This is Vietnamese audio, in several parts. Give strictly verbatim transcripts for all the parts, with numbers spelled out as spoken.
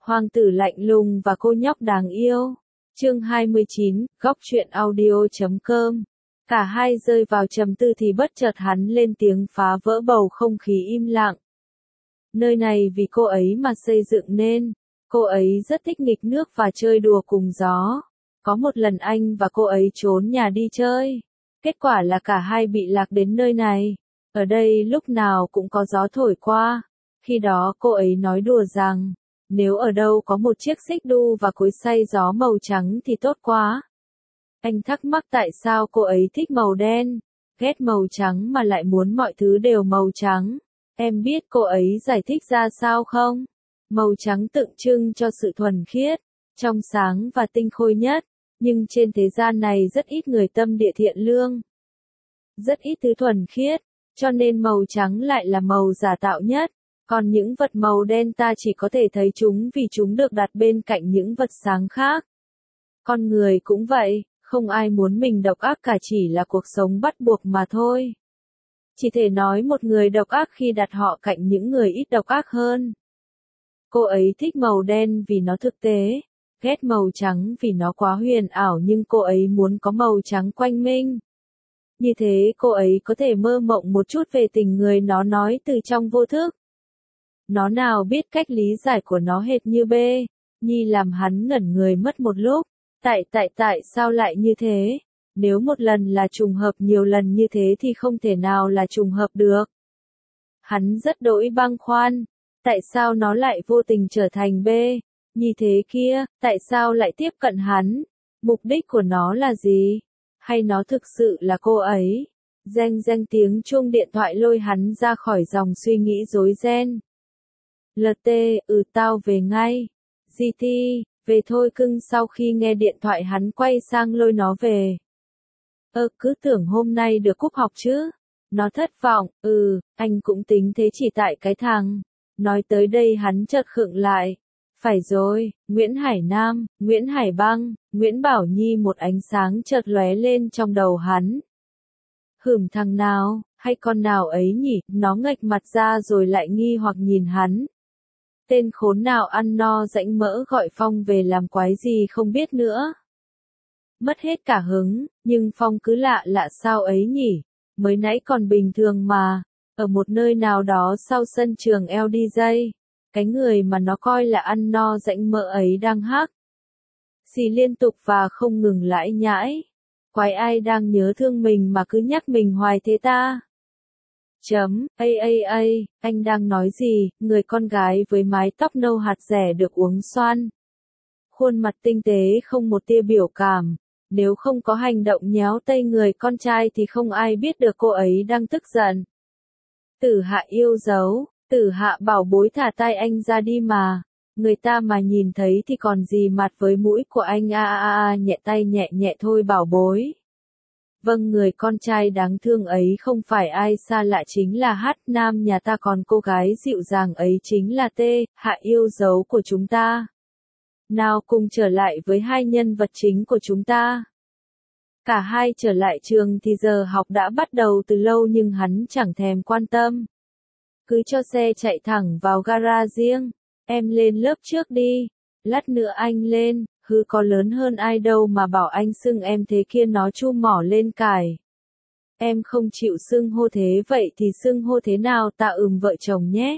Hoàng tử lạnh lùng và cô nhóc đáng yêu. Chương hai mươi chín, góc truyện audio chấm com. Cả hai rơi vào trầm tư thì bất chợt hắn lên tiếng phá vỡ bầu không khí im lặng. Nơi này vì cô ấy mà xây dựng nên. Cô ấy rất thích nghịch nước và chơi đùa cùng gió. Có một lần anh và cô ấy trốn nhà đi chơi. Kết quả là cả hai bị lạc đến nơi này. Ở đây lúc nào cũng có gió thổi qua. Khi đó cô ấy nói đùa rằng, nếu ở đâu có một chiếc xích đu và cối xay gió màu trắng thì tốt quá. Anh thắc mắc tại sao cô ấy thích màu đen, ghét màu trắng mà lại muốn mọi thứ đều màu trắng. Em biết cô ấy giải thích ra sao không? Màu trắng tượng trưng cho sự thuần khiết, trong sáng và tinh khôi nhất, nhưng trên thế gian này rất ít người tâm địa thiện lương. Rất ít thứ thuần khiết, cho nên màu trắng lại là màu giả tạo nhất. Còn những vật màu đen ta chỉ có thể thấy chúng vì chúng được đặt bên cạnh những vật sáng khác. Con người cũng vậy, không ai muốn mình độc ác cả, chỉ là cuộc sống bắt buộc mà thôi. Chỉ thể nói một người độc ác khi đặt họ cạnh những người ít độc ác hơn. Cô ấy thích màu đen vì nó thực tế, ghét màu trắng vì nó quá huyền ảo, nhưng cô ấy muốn có màu trắng quanh mình. Như thế cô ấy có thể mơ mộng một chút về tình người nó nói từ trong vô thức. Nó nào biết cách lý giải của nó hệt như B. Nhi làm hắn ngẩn người mất một lúc. Tại tại tại sao lại như thế? Nếu một lần là trùng hợp, nhiều lần như thế thì không thể nào là trùng hợp được. Hắn rất đỗi băn khoăn. Tại sao nó lại vô tình trở thành B. Nhi thế kia? Tại sao lại tiếp cận hắn? Mục đích của nó là gì? Hay nó thực sự là cô ấy? Reng reng tiếng chuông điện thoại lôi hắn ra khỏi dòng suy nghĩ rối ren. lờ tê, ừ tao về ngay. giê tê, về thôi cưng. Sau khi nghe điện thoại hắn quay sang lôi nó về. Ơ, cứ tưởng hôm nay được cúp học chứ. Nó thất vọng, ừ, anh cũng tính thế, chỉ tại cái thằng. Nói tới đây hắn chợt khựng lại. Phải rồi, Nguyễn Hải Nam, Nguyễn Hải Băng, Nguyễn Bảo Nhi, một ánh sáng chợt lóe lên trong đầu hắn. Hửm, thằng nào, hay con nào ấy nhỉ? Nó nghệch mặt ra rồi lại nghi hoặc nhìn hắn. Tên khốn nào ăn no rãnh mỡ gọi Phong về làm quái gì không biết nữa. Mất hết cả hứng, nhưng Phong cứ lạ lạ sao ấy nhỉ? Mới nãy còn bình thường mà. Ở một nơi nào đó sau sân trường lờ đê gi, cái người mà nó coi là ăn no rãnh mỡ ấy đang hắc xì liên tục và không ngừng lãi nhãi. Quái ai đang nhớ thương mình mà cứ nhắc mình hoài thế ta? Chấm, a a a, anh đang nói gì? Người con gái với mái tóc nâu hạt rẻ được uốn xoăn. Khuôn mặt tinh tế không một tia biểu cảm. Nếu không có hành động nhéo tay người con trai thì không ai biết được cô ấy đang tức giận. Tử Hạ yêu dấu, Tử Hạ bảo bối, thả tay anh ra đi mà. Người ta mà nhìn thấy thì còn gì mặt với mũi của anh. A a a, nhẹ tay nhẹ nhẹ thôi bảo bối. Vâng, người con trai đáng thương ấy không phải ai xa lạ, chính là H Nam nhà ta, còn cô gái dịu dàng ấy chính là T Hạ yêu dấu của chúng ta. Nào cùng trở lại với hai nhân vật chính của chúng ta. Cả hai trở lại trường thì giờ học đã bắt đầu từ lâu, nhưng hắn chẳng thèm quan tâm. Cứ cho xe chạy thẳng vào gara riêng. Em lên lớp trước đi. Lát nữa anh lên. Hứ, có lớn hơn ai đâu mà bảo anh xưng em thế kia. Nó chu mỏ lên cài. Em không chịu xưng hô thế, vậy thì xưng hô thế nào ta? Ừm, vợ chồng nhé.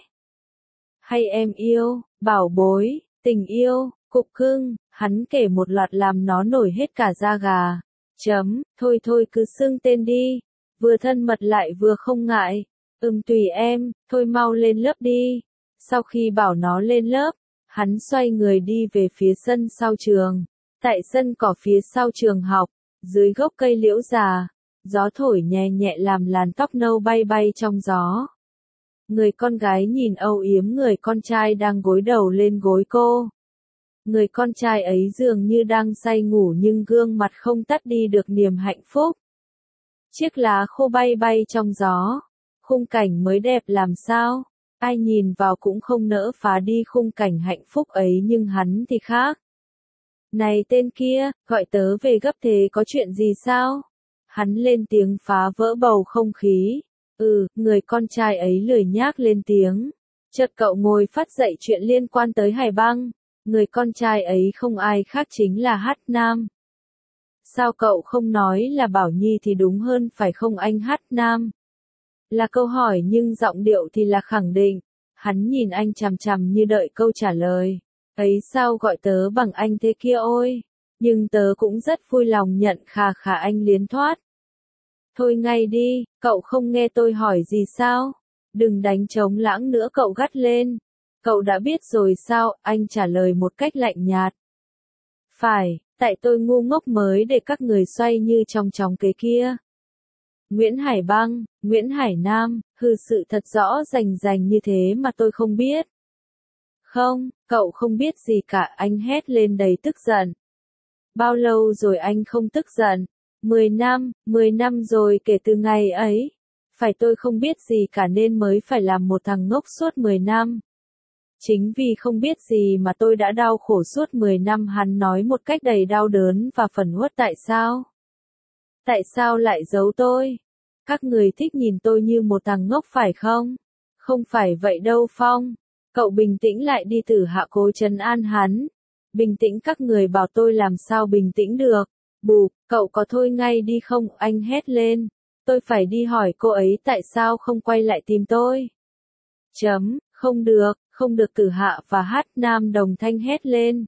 Hay em yêu, bảo bối, tình yêu, cục cưng. Hắn kể một loạt làm nó nổi hết cả da gà. Chấm, thôi thôi cứ xưng tên đi. Vừa thân mật lại vừa không ngại. Ừm, tùy em, thôi mau lên lớp đi. Sau khi bảo nó lên lớp, hắn xoay người đi về phía sân sau trường. Tại sân cỏ phía sau trường học, dưới gốc cây liễu già, gió thổi nhẹ nhẹ làm làn tóc nâu bay bay trong gió. Người con gái nhìn âu yếm người con trai đang gối đầu lên gối cô. Người con trai ấy dường như đang say ngủ, nhưng gương mặt không tắt đi được niềm hạnh phúc. Chiếc lá khô bay bay trong gió. Khung cảnh mới đẹp làm sao? Ai nhìn vào cũng không nỡ phá đi khung cảnh hạnh phúc ấy, nhưng hắn thì khác. Này tên kia, gọi tớ về gấp thế, có chuyện gì sao? Hắn lên tiếng phá vỡ bầu không khí. Ừ, người con trai ấy lười nhác lên tiếng. Chợt cậu ngồi phát dậy chuyện liên quan tới Hải Băng. Người con trai ấy không ai khác chính là Hát Nam. Sao cậu không nói là Bảo Nhi thì đúng hơn phải không anh Hát Nam? Là câu hỏi nhưng giọng điệu thì là khẳng định. Hắn nhìn anh chằm chằm như đợi câu trả lời. Ấy sao gọi tớ bằng anh thế kia ôi? Nhưng tớ cũng rất vui lòng nhận khà khà anh liến thoát. Thôi ngay đi, cậu không nghe tôi hỏi gì sao? Đừng đánh trống lãng nữa cậu gắt lên. Cậu đã biết rồi sao? Anh trả lời một cách lạnh nhạt. Phải, tại tôi ngu ngốc mới để các người xoay như trong chóng kế kia. Nguyễn Hải Băng, Nguyễn Hải Nam, hư sự thật rõ rành rành như thế mà tôi không biết. Không, cậu không biết gì cả, anh hét lên đầy tức giận. Bao lâu rồi anh không tức giận? Mười năm, mười năm rồi kể từ ngày ấy. Phải tôi không biết gì cả nên mới phải làm một thằng ngốc suốt mười năm. Chính vì không biết gì mà tôi đã đau khổ suốt mười năm, hắn nói một cách đầy đau đớn và phẫn uất. Tại sao? Tại sao lại giấu tôi? Các người thích nhìn tôi như một thằng ngốc phải không? Không phải vậy đâu Phong. Cậu bình tĩnh lại đi, Tử Hạ cố trấn an hắn. Bình tĩnh, các người bảo tôi làm sao bình tĩnh được. Bù, cậu có thôi ngay đi không? Anh hét lên. Tôi phải đi hỏi cô ấy tại sao không quay lại tìm tôi. Chấm, không được, không được, Tử Hạ và Hát Nam đồng thanh hét lên.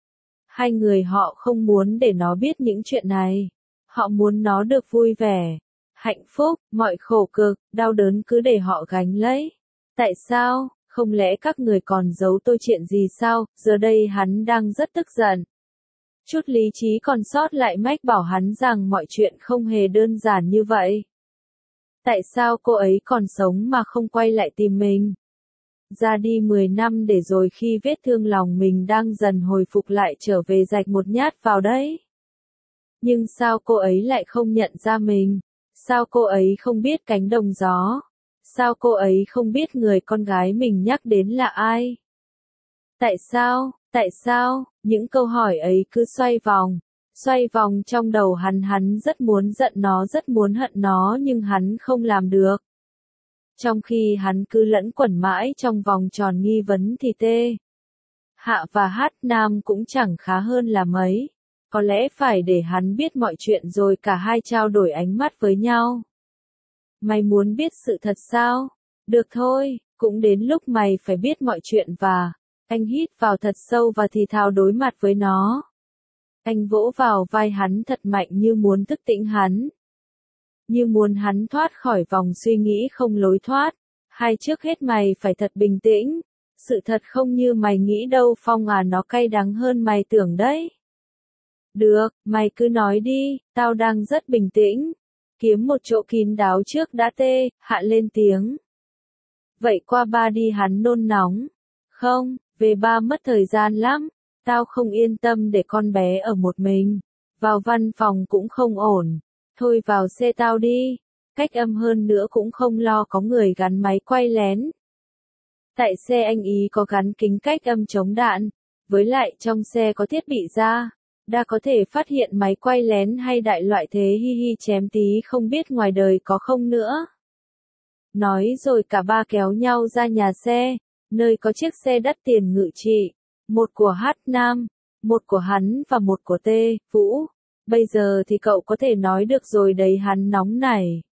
Hai người họ không muốn để nó biết những chuyện này. Họ muốn nó được vui vẻ, hạnh phúc, mọi khổ cực, đau đớn cứ để họ gánh lấy. Tại sao? Không lẽ các người còn giấu tôi chuyện gì sao? Giờ đây hắn đang rất tức giận. Chút lý trí còn sót lại mách bảo hắn rằng mọi chuyện không hề đơn giản như vậy. Tại sao cô ấy còn sống mà không quay lại tìm mình? Ra đi mười năm để rồi khi vết thương lòng mình đang dần hồi phục lại trở về rạch một nhát vào đấy. Nhưng sao cô ấy lại không nhận ra mình? Sao cô ấy không biết cánh đồng gió? Sao cô ấy không biết người con gái mình nhắc đến là ai? Tại sao? Tại sao? Những câu hỏi ấy cứ xoay vòng, xoay vòng trong đầu hắn. Hắn rất muốn giận nó, rất muốn hận nó, nhưng hắn không làm được. Trong khi hắn cứ lẫn quẩn mãi trong vòng tròn nghi vấn thì Tê Hạ và Hát Nam cũng chẳng khá hơn là mấy. Có lẽ phải để hắn biết mọi chuyện rồi cả hai trao đổi ánh mắt với nhau. Mày muốn biết sự thật sao? Được thôi, cũng đến lúc mày phải biết mọi chuyện và... Anh hít vào thật sâu và thì thào đối mặt với nó. Anh vỗ vào vai hắn thật mạnh như muốn thức tỉnh hắn. Như muốn hắn thoát khỏi vòng suy nghĩ không lối thoát. Hay trước hết mày phải thật bình tĩnh. Sự thật không như mày nghĩ đâu Phong à, nó cay đắng hơn mày tưởng đấy. Được, mày cứ nói đi, tao đang rất bình tĩnh. Kiếm một chỗ kín đáo trước đã. Tê Hạ lên tiếng. Vậy qua ba đi, hắn nôn nóng. Không, về ba mất thời gian lắm. Tao không yên tâm để con bé ở một mình. Vào văn phòng cũng không ổn. Thôi vào xe tao đi. Cách âm hơn nữa cũng không lo có người gắn máy quay lén. Tại xe anh ý có gắn kính cách âm chống đạn. Với lại trong xe có thiết bị ra. Đã có thể phát hiện máy quay lén hay đại loại thế, hi hi chém tí, không biết ngoài đời có không nữa. Nói rồi cả ba kéo nhau ra nhà xe, nơi có chiếc xe đắt tiền ngự trị. Một của Hát Nam, một của hắn và một của Tê Vũ. Bây giờ thì cậu có thể nói được rồi đấy, hắn nóng nảy.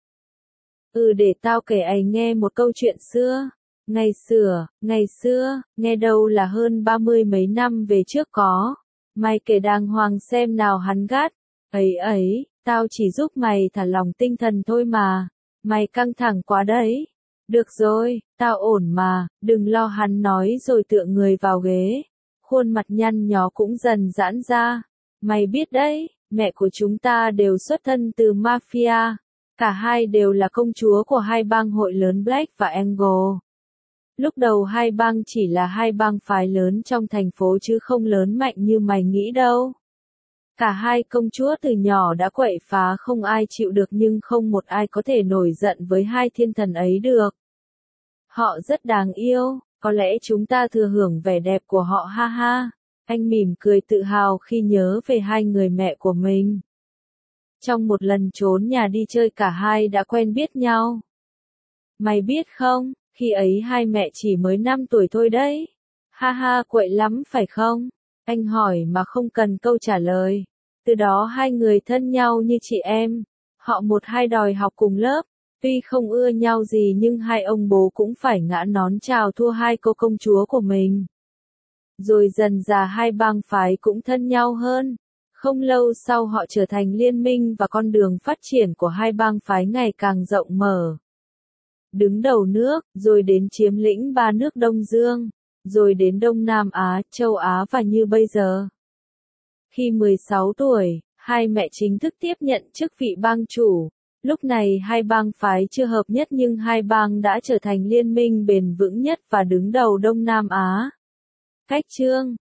Ừ, để tao kể anh nghe một câu chuyện xưa. Ngày xưa, ngày xưa, nghe đâu là hơn ba mươi mấy năm về trước có. Mày kể đàng hoàng xem nào, hắn gắt. Ấy ấy, tao chỉ giúp mày thả lỏng tinh thần thôi mà. Mày căng thẳng quá đấy. Được rồi, tao ổn mà, đừng lo, hắn nói rồi tựa người vào ghế. Khuôn mặt nhăn nhó cũng dần giãn ra. Mày biết đấy, mẹ của chúng ta đều xuất thân từ mafia. Cả hai đều là công chúa của hai bang hội lớn Black và Angle. Lúc đầu hai bang chỉ là hai bang phái lớn trong thành phố chứ không lớn mạnh như mày nghĩ đâu. Cả hai công chúa từ nhỏ đã quậy phá không ai chịu được, nhưng không một ai có thể nổi giận với hai thiên thần ấy được. Họ rất đáng yêu, có lẽ chúng ta thừa hưởng vẻ đẹp của họ, ha ha. Anh mỉm cười tự hào khi nhớ về hai người mẹ của mình. Trong một lần trốn nhà đi chơi, cả hai đã quen biết nhau. Mày biết không, khi ấy hai mẹ chỉ mới năm tuổi thôi đấy. Ha ha, quậy lắm phải không? Anh hỏi mà không cần câu trả lời. Từ đó hai người thân nhau như chị em. Họ một hai đòi học cùng lớp. Tuy không ưa nhau gì nhưng hai ông bố cũng phải ngã nón chào thua hai cô công chúa của mình. Rồi dần dà hai bang phái cũng thân nhau hơn. Không lâu sau họ trở thành liên minh và con đường phát triển của hai bang phái ngày càng rộng mở. Đứng đầu nước, rồi đến chiếm lĩnh ba nước Đông Dương, rồi đến Đông Nam Á, Châu Á và như bây giờ. Khi mười sáu tuổi, hai mẹ chính thức tiếp nhận chức vị bang chủ. Lúc này hai bang phái chưa hợp nhất nhưng hai bang đã trở thành liên minh bền vững nhất và đứng đầu Đông Nam Á. Cách chương